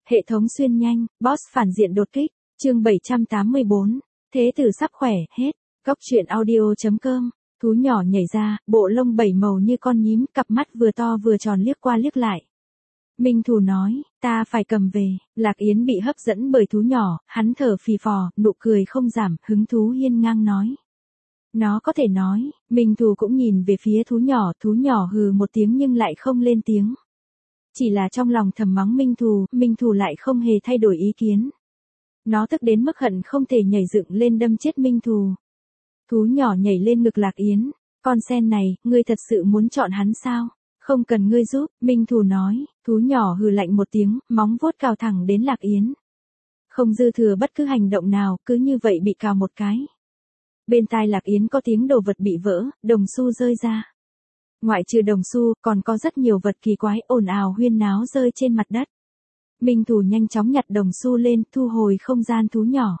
Hệ thống xuyên nhanh, boss phản diện đột kích, chương 784, thế tử sắp khỏe, hết. Góc truyện audio.com, thú nhỏ nhảy ra, bộ lông bảy màu như con nhím, cặp mắt vừa to vừa tròn liếc qua liếc lại. Minh Thù nói, ta phải cầm về. Lạc Yến bị hấp dẫn bởi thú nhỏ, hắn thở phì phò, nụ cười không giảm, hứng thú hiên ngang nói. Nó có thể nói. Minh Thù cũng nhìn về phía thú nhỏ hừ một tiếng nhưng lại không lên tiếng. Chỉ là trong lòng thầm mắng Minh Thù lại không hề thay đổi ý kiến. Nó tức đến mức hận không thể nhảy dựng lên đâm chết Minh Thù. Thú nhỏ nhảy lên ngực Lạc Yến, con sen này, ngươi thật sự muốn chọn hắn sao? Không cần ngươi giúp, Minh Thù nói, thú nhỏ hừ lạnh một tiếng, móng vuốt cào thẳng đến Lạc Yến. Không dư thừa bất cứ hành động nào, cứ như vậy bị cào một cái. Bên tai Lạc Yến có tiếng đồ vật bị vỡ, đồng xu rơi ra. Ngoại trừ đồng xu, còn có rất nhiều vật kỳ quái ồn ào huyên náo rơi trên mặt đất. Minh Thù nhanh chóng nhặt đồng xu lên, thu hồi không gian thú nhỏ.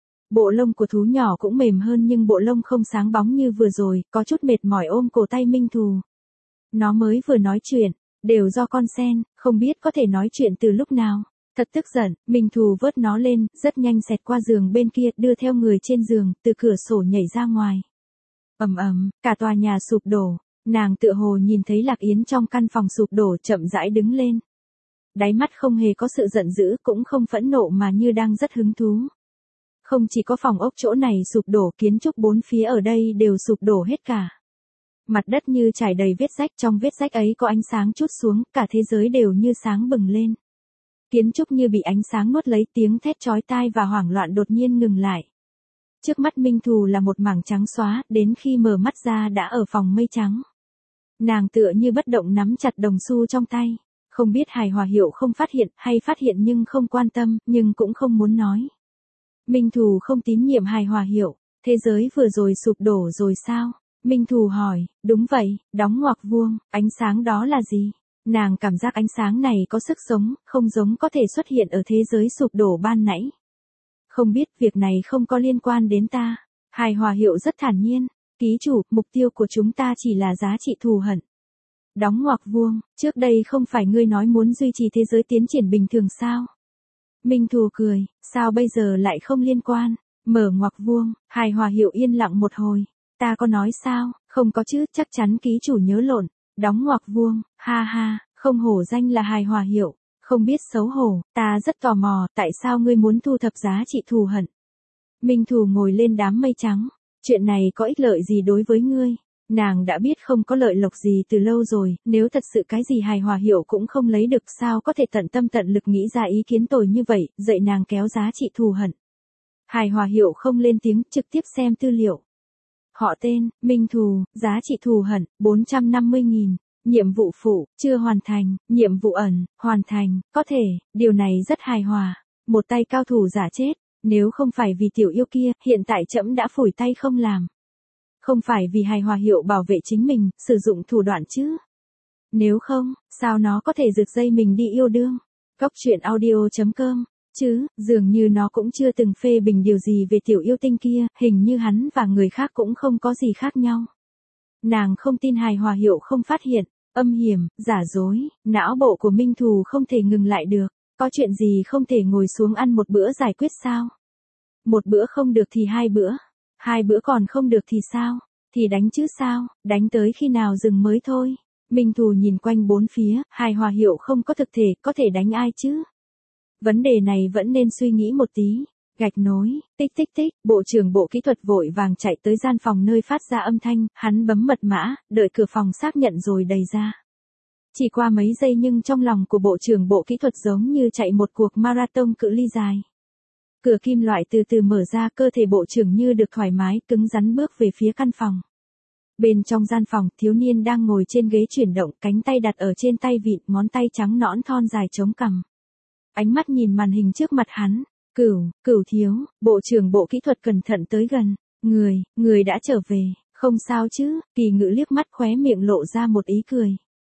Bộ lông của thú nhỏ cũng mềm hơn nhưng bộ lông không sáng bóng như vừa rồi, có chút mệt mỏi ôm cổ tay Minh Thù. Nó mới vừa nói chuyện, đều do con sen, không biết có thể nói chuyện từ lúc nào. Thật tức giận, Minh Thù vớt nó lên, rất nhanh xẹt qua giường bên kia, đưa theo người trên giường, từ cửa sổ nhảy ra ngoài. Ầm ầm, cả tòa nhà sụp đổ. Nàng tựa hồ nhìn thấy Lạc Yến trong căn phòng sụp đổ chậm rãi đứng lên. Đáy mắt không hề có sự giận dữ cũng không phẫn nộ mà như đang rất hứng thú. Không chỉ có phòng ốc chỗ này sụp đổ, kiến trúc bốn phía ở đây đều sụp đổ hết cả. Mặt đất như trải đầy vết rách, trong vết rách ấy có ánh sáng trút xuống, cả thế giới đều như sáng bừng lên. Kiến trúc như bị ánh sáng nuốt lấy, tiếng thét chói tai và hoảng loạn đột nhiên ngừng lại. Trước mắt Minh Thù là một mảng trắng xóa, đến khi mở mắt ra đã ở phòng mây trắng. Nàng tựa như bất động nắm chặt đồng xu trong tay, không biết Hài Hòa Hiệu không phát hiện hay phát hiện nhưng không quan tâm, nhưng cũng không muốn nói. Minh Thù không tín nhiệm Hài Hòa Hiệu, thế giới vừa rồi sụp đổ rồi sao? Minh Thù hỏi, đúng vậy, đóng ngoặc vuông, ánh sáng đó là gì? Nàng cảm giác ánh sáng này có sức sống, không giống có thể xuất hiện ở thế giới sụp đổ ban nãy. Không biết, việc này không có liên quan đến ta. Hài Hòa Hiệu rất thản nhiên, ký chủ, mục tiêu của chúng ta chỉ là giá trị thù hận. Đóng ngoặc vuông, trước đây không phải ngươi nói muốn duy trì thế giới tiến triển bình thường sao? Minh Thù cười, sao bây giờ lại không liên quan? Mở ngoặc vuông, Hài Hòa Hiệu yên lặng một hồi. Ta có nói sao? Không có chứ, chắc chắn ký chủ nhớ lộn. Đóng ngoặc vuông, ha ha, không hổ danh là Hài Hòa Hiệu. Không biết xấu hổ, ta rất tò mò, tại sao ngươi muốn thu thập giá trị thù hận? Minh Thù ngồi lên đám mây trắng. Chuyện này có ích lợi gì đối với ngươi? Nàng đã biết không có lợi lộc gì từ lâu rồi, nếu thật sự cái gì Hài Hòa Hiệu cũng không lấy được sao có thể tận tâm tận lực nghĩ ra ý kiến tồi như vậy, dạy nàng kéo giá trị thù hận. Hài Hòa Hiệu không lên tiếng, trực tiếp xem tư liệu. Họ tên, Minh Thù, giá trị thù hận, 450.000. Nhiệm vụ phụ, chưa hoàn thành, nhiệm vụ ẩn, hoàn thành, có thể, điều này rất hài hòa. Một tay cao thủ giả chết, nếu không phải vì tiểu yêu kia, hiện tại trẫm đã phủi tay không làm. Không phải vì Hài Hòa Hiệu bảo vệ chính mình, sử dụng thủ đoạn chứ. Nếu không, sao nó có thể rực dây mình đi yêu đương? Góc truyện audio.com, chứ, dường như nó cũng chưa từng phê bình điều gì về tiểu yêu tinh kia, hình như hắn và người khác cũng không có gì khác nhau. Nàng không tin Hài Hòa Hiệu không phát hiện, âm hiểm, giả dối, não bộ của Minh Thù không thể ngừng lại được, có chuyện gì không thể ngồi xuống ăn một bữa giải quyết sao? Một bữa không được thì hai bữa, hai bữa còn không được thì sao? Thì đánh chứ sao, đánh tới khi nào dừng mới thôi. Minh Thù nhìn quanh bốn phía, Hài Hòa Hiệu không có thực thể, có thể đánh ai chứ? Vấn đề này vẫn nên suy nghĩ một tí. Gạch nối, tích tích tích, bộ trưởng bộ kỹ thuật vội vàng chạy tới gian phòng nơi phát ra âm thanh, hắn bấm mật mã, đợi cửa phòng xác nhận rồi đẩy ra. Chỉ qua mấy giây nhưng trong lòng của bộ trưởng bộ kỹ thuật giống như chạy một cuộc marathon cự ly dài. Cửa kim loại từ từ mở ra, cơ thể bộ trưởng như được thoải mái, cứng rắn bước về phía căn phòng. Bên trong gian phòng, thiếu niên đang ngồi trên ghế chuyển động, cánh tay đặt ở trên tay vịn, ngón tay trắng nõn thon dài chống cằm. Ánh mắt nhìn màn hình trước mặt hắn. Cửu thiếu, bộ trưởng bộ kỹ thuật cẩn thận tới gần. Người đã trở về, không sao chứ? Kỳ Ngự liếc mắt khóe miệng lộ ra một ý cười.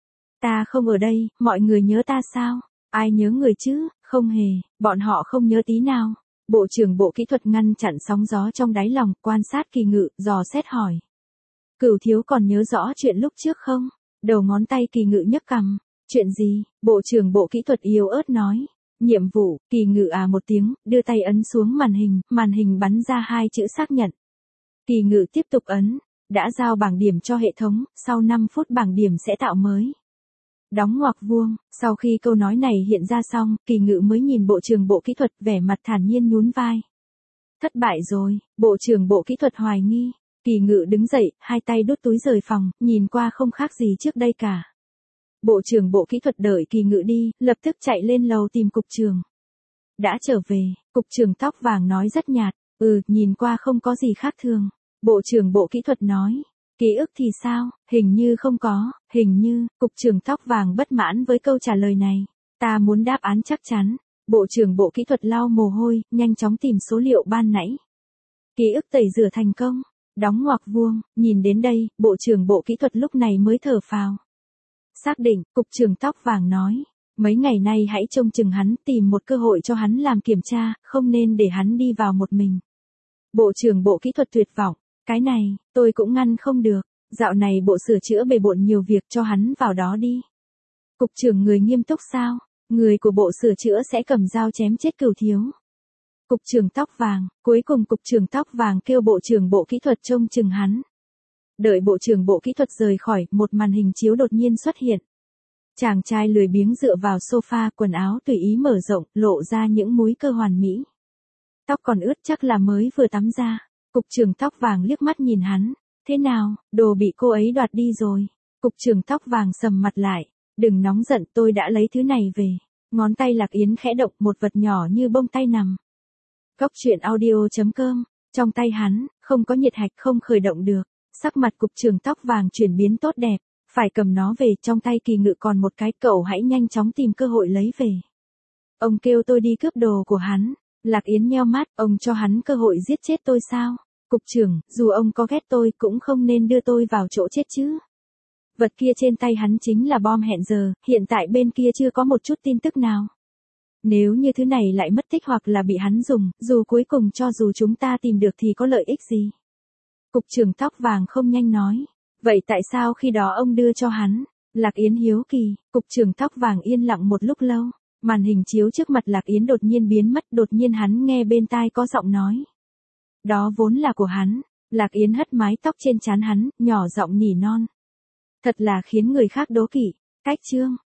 Ta không ở đây, mọi người nhớ ta sao? Ai nhớ người chứ? Không hề, bọn họ không nhớ tí nào. Bộ trưởng bộ kỹ thuật ngăn chặn sóng gió trong đáy lòng, quan sát Kỳ Ngự, dò xét hỏi. Cửu thiếu còn nhớ rõ chuyện lúc trước không? Đầu ngón tay Kỳ Ngự nhấc cằm. Chuyện gì? Bộ trưởng bộ kỹ thuật yếu ớt nói. Nhiệm vụ, Kỳ Ngự một tiếng, đưa tay ấn xuống màn hình bắn ra 2 chữ xác nhận. Kỳ Ngự tiếp tục ấn, đã giao bảng điểm cho hệ thống, sau 5 phút bảng điểm sẽ tạo mới. Đóng ngoặc vuông, sau khi câu nói này hiện ra xong, Kỳ Ngự mới nhìn Bộ trưởng Bộ Kỹ thuật vẻ mặt thản nhiên nhún vai. Thất bại rồi, Bộ trưởng Bộ Kỹ thuật hoài nghi. Kỳ Ngự đứng dậy, hai tay đút túi rời phòng, nhìn qua không khác gì trước đây cả. Bộ trưởng Bộ Kỹ thuật đợi Kỳ Ngự đi, lập tức chạy lên lầu tìm cục trưởng. Đã trở về, cục trưởng tóc vàng nói rất nhạt, nhìn qua không có gì khác thường. Bộ trưởng Bộ Kỹ thuật nói, ký ức thì sao, hình như không có, cục trưởng tóc vàng bất mãn với câu trả lời này. Ta muốn đáp án chắc chắn. Bộ trưởng Bộ Kỹ thuật lau mồ hôi, nhanh chóng tìm số liệu ban nãy. Ký ức tẩy rửa thành công. Đóng ngoặc vuông, nhìn đến đây, Bộ trưởng Bộ Kỹ thuật lúc này mới thở phào. Xác định, cục trưởng tóc vàng nói, mấy ngày nay hãy trông chừng hắn, tìm một cơ hội cho hắn làm kiểm tra, không nên để hắn đi vào một mình. Bộ trưởng Bộ Kỹ thuật tuyệt vọng, cái này, tôi cũng ngăn không được, dạo này bộ sửa chữa bề bộn nhiều việc, cho hắn vào đó đi. Cục trưởng người nghiêm túc sao, người của bộ sửa chữa sẽ cầm dao chém chết Cửu Thiếu. Cục trưởng tóc vàng, cuối cùng cục trưởng tóc vàng kêu bộ trưởng Bộ Kỹ thuật trông chừng hắn. Đợi bộ trưởng Bộ Kỹ thuật rời khỏi, một màn hình chiếu đột nhiên xuất hiện. Chàng trai lười biếng dựa vào sofa, quần áo tùy ý mở rộng, lộ ra những múi cơ hoàn mỹ. Tóc còn ướt chắc là mới vừa tắm ra. Cục trưởng tóc vàng liếc mắt nhìn hắn. Thế nào, đồ bị cô ấy đoạt đi rồi. Cục trưởng tóc vàng sầm mặt lại. Đừng nóng giận, tôi đã lấy thứ này về. Ngón tay Lạc Yến khẽ động, một vật nhỏ như bông tay nằm. Góc truyện audio.com. Trong tay hắn, không có nhiệt hạch, không khởi động được. Sắc mặt cục trưởng tóc vàng chuyển biến tốt đẹp. Phải cầm nó về, trong tay Kỳ Ngự còn một cái, cậu hãy nhanh chóng tìm cơ hội lấy về. Ông kêu tôi đi cướp đồ của hắn. Lạc Yến nheo mắt, ông cho hắn cơ hội giết chết tôi sao? Cục trưởng, dù ông có ghét tôi cũng không nên đưa tôi vào chỗ chết chứ. Vật kia trên tay hắn chính là bom hẹn giờ, hiện tại bên kia chưa có một chút tin tức nào. Nếu như thứ này lại mất tích hoặc là bị hắn dùng, dù cuối cùng cho dù chúng ta tìm được thì có lợi ích gì? Cục trưởng tóc vàng không nhanh nói. Vậy tại sao khi đó ông đưa cho hắn? Lạc Yến hiếu kỳ, cục trưởng tóc vàng yên lặng một lúc lâu. Màn hình chiếu trước mặt Lạc Yến đột nhiên biến mất, đột nhiên hắn nghe bên tai có giọng nói. Đó vốn là của hắn. Lạc Yến hất mái tóc trên trán hắn, nhỏ giọng nỉ non. Thật là khiến người khác đố kỵ. Cách chương.